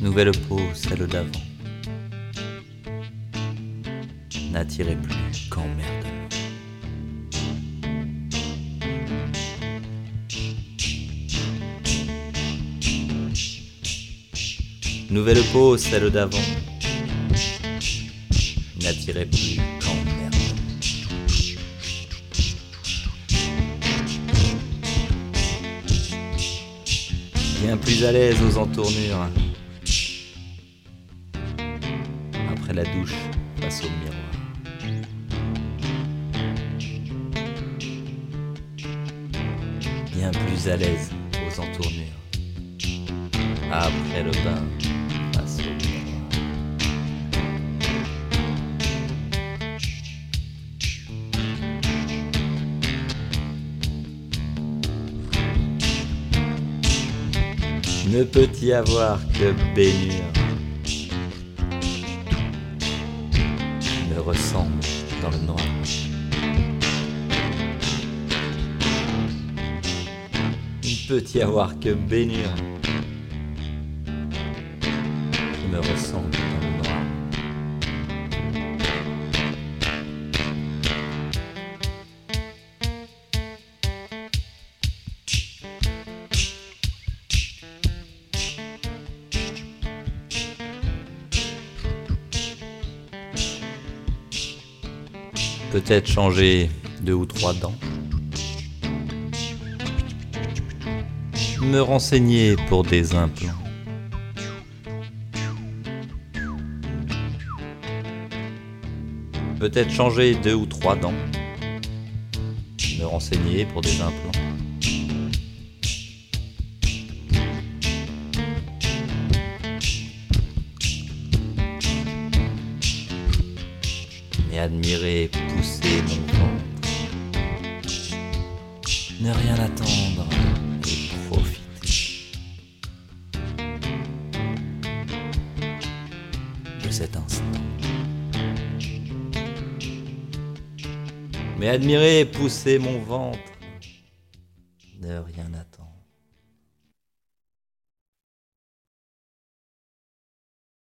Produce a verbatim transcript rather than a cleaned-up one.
Nouvelle peau, celle d'avant, n'attirait plus qu'emmerdement. Nouvelle peau, celle d'avant, n'attirait plus qu'emmerdement. Bien plus à l'aise aux entournures. Après la douche, face au miroir. Bien plus à l'aise aux entournures. Après le bain, face au miroir. Ne peut y avoir que baignure me ressemble dans le noir. Il ne peut y avoir que baignure qui me ressemble dans le noir. Peut-être changer deux ou trois dents. Me renseigner pour des implants. Peut-être changer deux ou trois dents. Me renseigner pour des implants. Et admirer pousser mon ventre. Ne rien attendre et profiter de cet instant. Mais admirer pousser mon ventre. Ne rien attendre.